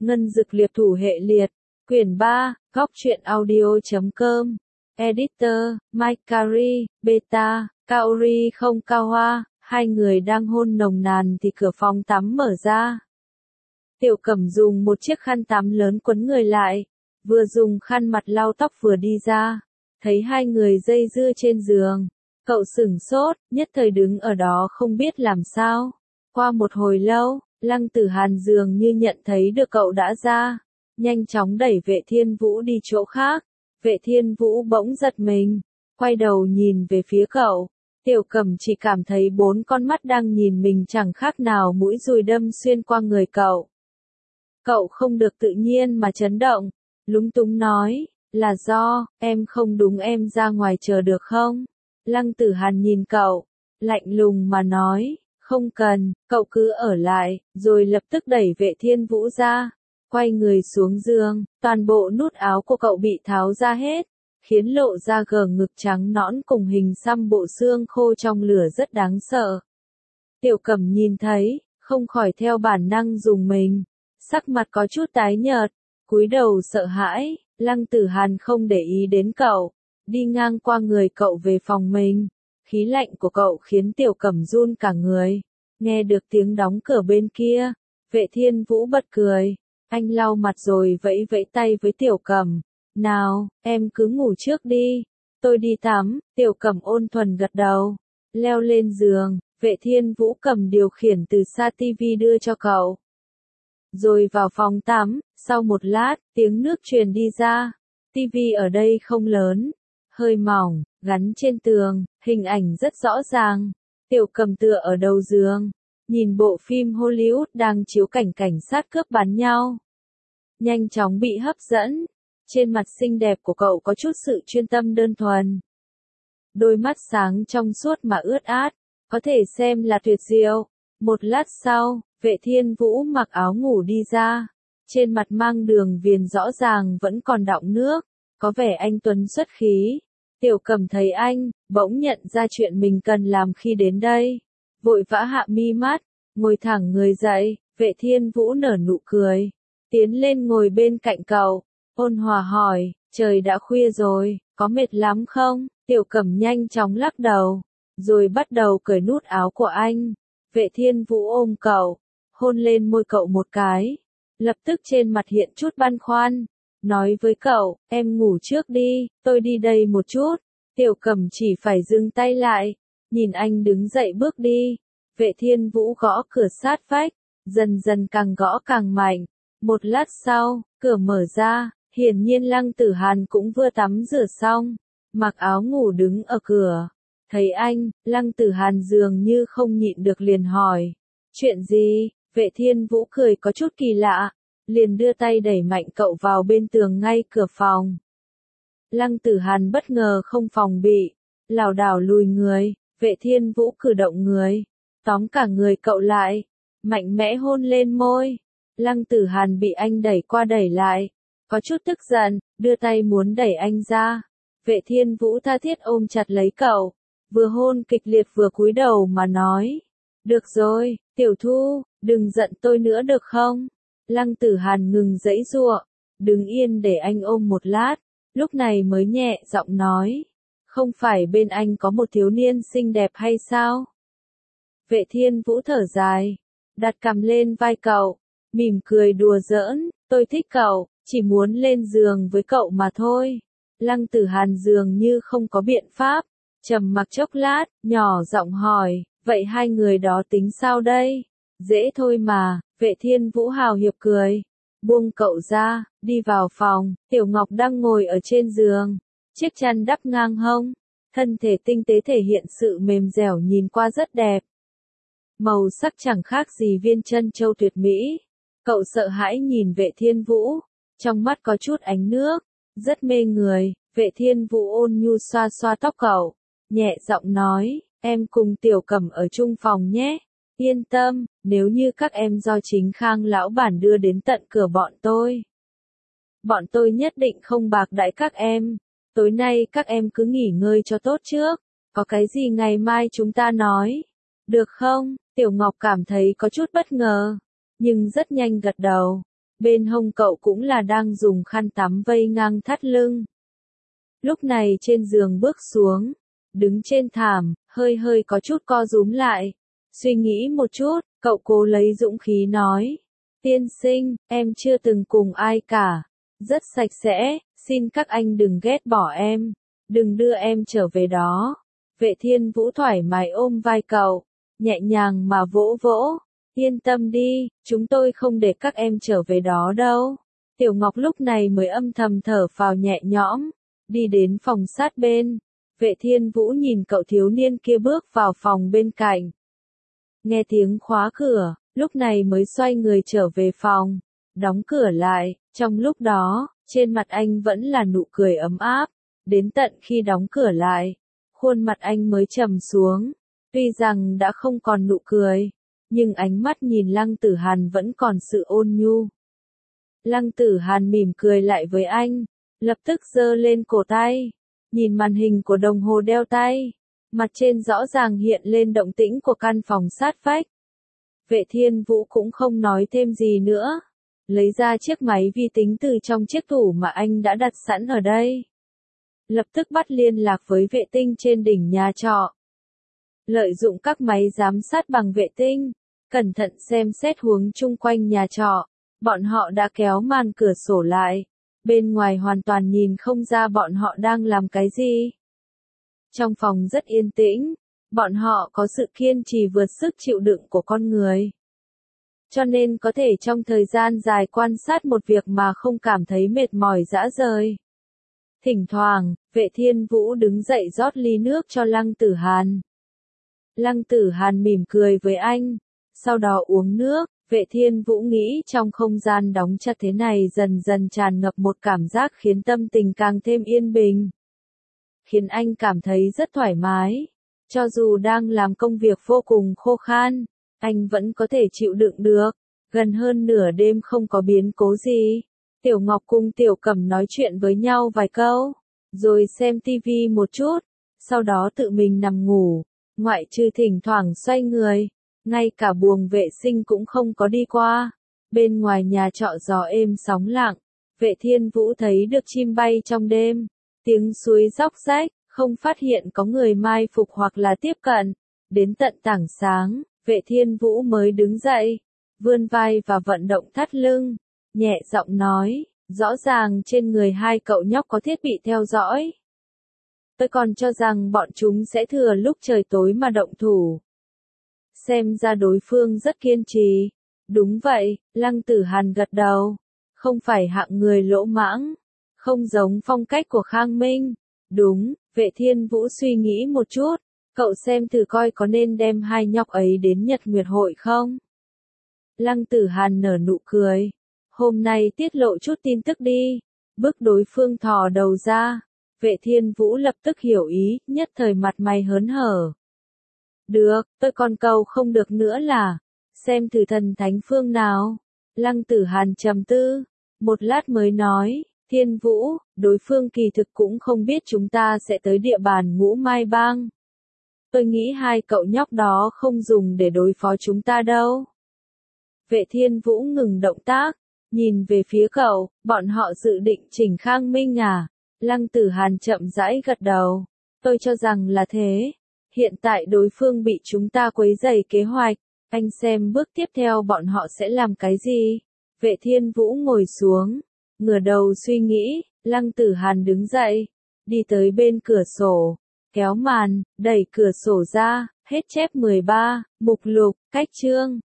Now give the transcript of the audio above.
Ngân Dực Liệp Thủ Hệ Liệt, Quyển 3, Góc truyện audio.com, Editor, Mike Carey, Beta, Kaori không cao hoa, hai người đang hôn nồng nàn thì cửa phòng tắm mở ra. Tiểu Cẩm dùng một chiếc khăn tắm lớn quấn người lại, vừa dùng khăn mặt lau tóc vừa đi ra, thấy hai người dây dưa trên giường. Cậu sửng sốt, nhất thời đứng ở đó không biết làm sao. Qua một hồi lâu, Lăng Tử Hàn dường như nhận thấy được cậu đã ra, nhanh chóng đẩy Vệ Thiên Vũ đi chỗ khác. Vệ Thiên Vũ bỗng giật mình, quay đầu nhìn về phía cậu. Tiểu Cẩm chỉ cảm thấy 4 con mắt đang nhìn mình chẳng khác nào mũi dùi đâm xuyên qua người cậu. Cậu không được tự nhiên mà chấn động, lúng túng nói, là do, em không đúng, em ra ngoài chờ được không? Lăng Tử Hàn nhìn cậu, lạnh lùng mà nói, không cần, cậu cứ ở lại, rồi lập tức đẩy Vệ Thiên Vũ ra, quay người xuống giường, toàn bộ nút áo của cậu bị tháo ra hết, khiến lộ ra gờ ngực trắng nõn cùng hình xăm bộ xương khô trong lửa rất đáng sợ. Tiểu Cẩm nhìn thấy, không khỏi theo bản năng rùng mình, sắc mặt có chút tái nhợt, cúi đầu sợ hãi. Lăng Tử Hàn không để ý đến cậu, đi ngang qua người cậu về phòng mình. Khí lạnh của cậu khiến Tiểu Cẩm run cả người. Nghe được tiếng đóng cửa bên kia, Vệ Thiên Vũ bật cười. Anh lau mặt rồi vẫy vẫy tay với Tiểu Cẩm. Nào, em cứ ngủ trước đi. Tôi đi tắm. Tiểu Cẩm ôn thuần gật đầu. Leo lên giường, Vệ Thiên Vũ cầm điều khiển từ xa tivi đưa cho cậu. Rồi vào phòng tắm, sau một lát, tiếng nước truyền đi ra. Tivi ở đây không lớn, hơi mỏng, gắn trên tường, hình ảnh rất rõ ràng. Tiểu Cẩm tựa ở đầu giường, nhìn bộ phim Hollywood đang chiếu cảnh cảnh sát cướp bắn nhau. Nhanh chóng bị hấp dẫn, trên mặt xinh đẹp của cậu có chút sự chuyên tâm đơn thuần. Đôi mắt sáng trong suốt mà ướt át, có thể xem là tuyệt diệu. Một lát sau, Vệ Thiên Vũ mặc áo ngủ đi ra, trên mặt mang đường viền rõ ràng vẫn còn đọng nước, có vẻ anh tuấn xuất khí. Tiểu Cẩm thấy anh, bỗng nhận ra chuyện mình cần làm khi đến đây, vội vã hạ mi mắt, ngồi thẳng người dậy. Vệ Thiên Vũ nở nụ cười, tiến lên ngồi bên cạnh cậu, ôn hòa hỏi, trời đã khuya rồi, có mệt lắm không? Tiểu Cẩm nhanh chóng lắc đầu, rồi bắt đầu cởi nút áo của anh. Vệ Thiên Vũ ôm cậu, hôn lên môi cậu một cái, lập tức trên mặt hiện chút băn khoăn, nói với cậu, em ngủ trước đi, tôi đi đây một chút. Tiểu Cẩm chỉ phải dừng tay lại, nhìn anh đứng dậy bước đi. Vệ Thiên Vũ gõ cửa sát vách, dần dần càng gõ càng mạnh. Một lát sau, cửa mở ra, hiển nhiên Lăng Tử Hàn cũng vừa tắm rửa xong, mặc áo ngủ đứng ở cửa. Thấy anh, Lăng Tử Hàn dường như không nhịn được liền hỏi, chuyện gì? Vệ Thiên Vũ cười có chút kỳ lạ, liền đưa tay đẩy mạnh cậu vào bên tường ngay cửa phòng. Lăng Tử Hàn bất ngờ không phòng bị, lảo đảo lùi người. Vệ Thiên Vũ cử động người, tóm cả người cậu lại, mạnh mẽ hôn lên môi. Lăng Tử Hàn bị anh đẩy qua đẩy lại, có chút tức giận, đưa tay muốn đẩy anh ra. Vệ Thiên Vũ tha thiết ôm chặt lấy cậu, vừa hôn kịch liệt vừa cúi đầu mà nói, được rồi, Tiểu Thu, đừng giận tôi nữa được không? Lăng Tử Hàn ngừng giãy giụa, đứng yên để anh ôm một lát, lúc này mới nhẹ giọng nói, không phải bên anh có một thiếu niên xinh đẹp hay sao? Vệ Thiên Vũ thở dài, đặt cằm lên vai cậu, mỉm cười đùa giỡn, tôi thích cậu, chỉ muốn lên giường với cậu mà thôi. Lăng Tử Hàn dường như không có biện pháp, trầm mặc chốc lát, nhỏ giọng hỏi, vậy hai người đó tính sao đây? Dễ thôi mà. Vệ Thiên Vũ hào hiệp cười, buông cậu ra, đi vào phòng. Tiểu Ngọc đang ngồi ở trên giường, chiếc chăn đắp ngang hông, thân thể tinh tế thể hiện sự mềm dẻo nhìn qua rất đẹp. Màu sắc chẳng khác gì viên trân châu tuyệt mỹ. Cậu sợ hãi nhìn Vệ Thiên Vũ, trong mắt có chút ánh nước, rất mê người. Vệ Thiên Vũ ôn nhu xoa xoa tóc cậu, nhẹ giọng nói, em cùng Tiểu Cẩm ở chung phòng nhé. Yên tâm, nếu như các em do chính Khang lão bản đưa đến tận cửa bọn tôi nhất định không bạc đãi các em. Tối nay các em cứ nghỉ ngơi cho tốt trước, có cái gì ngày mai chúng ta nói, được không? Tiểu Ngọc cảm thấy có chút bất ngờ, nhưng rất nhanh gật đầu. bên hông cậu cũng là đang dùng khăn tắm vây ngang thắt lưng. Lúc này trên giường bước xuống, đứng trên thảm, hơi hơi có chút co rúm lại. Suy nghĩ một chút, cậu cố lấy dũng khí nói. Tiên sinh, em chưa từng cùng ai cả. Rất sạch sẽ, xin các anh đừng ghét bỏ em. Đừng đưa em trở về đó. Vệ Thiên Vũ thoải mái ôm vai cậu, nhẹ nhàng mà vỗ vỗ. Yên tâm đi, chúng tôi không để các em trở về đó đâu. Tiểu Ngọc lúc này mới âm thầm thở phào nhẹ nhõm, đi đến phòng sát bên. Vệ Thiên Vũ nhìn cậu thiếu niên kia bước vào phòng bên cạnh. Nghe tiếng khóa cửa, lúc này mới xoay người trở về phòng, đóng cửa lại. Trong lúc đó, trên mặt anh vẫn là nụ cười ấm áp. Đến tận khi đóng cửa lại, khuôn mặt anh mới trầm xuống. Tuy rằng đã không còn nụ cười, nhưng ánh mắt nhìn Lăng Tử Hàn vẫn còn sự ôn nhu. Lăng Tử Hàn mỉm cười lại với anh, lập tức giơ lên cổ tay, nhìn màn hình của đồng hồ đeo tay, mặt trên rõ ràng hiện lên động tĩnh của căn phòng sát vách. Vệ Thiên Vũ cũng không nói thêm gì nữa, lấy ra chiếc máy vi tính từ trong chiếc tủ mà anh đã đặt sẵn ở đây. Lập tức bắt liên lạc với vệ tinh trên đỉnh nhà trọ. Lợi dụng các máy giám sát bằng vệ tinh, cẩn thận xem xét huống chung quanh nhà trọ, bọn họ đã kéo màn cửa sổ lại, bên ngoài hoàn toàn nhìn không ra bọn họ đang làm cái gì. Trong phòng rất yên tĩnh, bọn họ có sự kiên trì vượt sức chịu đựng của con người. Cho nên có thể trong thời gian dài quan sát một việc mà không cảm thấy mệt mỏi rã rời. Thỉnh thoảng, Vệ Thiên Vũ đứng dậy rót ly nước cho Lăng Tử Hàn. Lăng Tử Hàn mỉm cười với anh, sau đó uống nước. Vệ Thiên Vũ nghĩ trong không gian đóng chặt thế này dần dần tràn ngập một cảm giác khiến tâm tình càng thêm yên bình. Khiến anh cảm thấy rất thoải mái. Cho dù đang làm công việc vô cùng khô khan, anh vẫn có thể chịu đựng được. Gần hơn nửa đêm không có biến cố gì. Tiểu Ngọc cùng Tiểu Cẩm nói chuyện với nhau vài câu, rồi xem tivi một chút, sau đó tự mình nằm ngủ, ngoại trừ thỉnh thoảng xoay người, ngay cả buồng vệ sinh cũng không có đi qua. Bên ngoài nhà trọ gió êm sóng lặng, Vệ Thiên Vũ thấy được chim bay trong đêm, tiếng suối róc rách, không phát hiện có người mai phục hoặc là tiếp cận. Đến tận tảng sáng, Vệ Thiên Vũ mới đứng dậy, vươn vai và vận động thắt lưng, nhẹ giọng nói, rõ ràng trên người hai cậu nhóc có thiết bị theo dõi. Tôi còn cho rằng bọn chúng sẽ thừa lúc trời tối mà động thủ. Xem ra đối phương rất kiên trì. Đúng vậy, Lăng Tử Hàn gật đầu. Không phải hạng người lỗ mãng. Không giống phong cách của Khang Minh. Đúng, Vệ Thiên Vũ suy nghĩ một chút. Cậu xem thử coi có nên đem hai nhóc ấy đến Nhật Nguyệt Hội không? Lăng Tử Hàn nở nụ cười. Hôm nay tiết lộ chút tin tức đi. Bước đối phương thò đầu ra. Vệ Thiên Vũ lập tức hiểu ý, nhất thời mặt mày hớn hở. Được, tôi còn cầu không được nữa là, xem thử thần thánh phương nào. Lăng Tử Hàn trầm tư, một lát mới nói, Thiên Vũ, đối phương kỳ thực cũng không biết chúng ta sẽ tới địa bàn Ngũ Mai Bang. Tôi nghĩ hai cậu nhóc đó không dùng để đối phó chúng ta đâu. Vệ Thiên Vũ ngừng động tác, nhìn về phía cậu, bọn họ dự định chỉnh Khang Minh à? Lăng Tử Hàn chậm rãi gật đầu, tôi cho rằng là thế. Hiện tại đối phương bị chúng ta quấy rầy kế hoạch, anh xem bước tiếp theo bọn họ sẽ làm cái gì? Vệ Thiên Vũ ngồi xuống, ngửa đầu suy nghĩ. Lăng Tử Hàn đứng dậy, đi tới bên cửa sổ, kéo màn, đẩy cửa sổ ra, hết chép 13, mục lục, cách chương.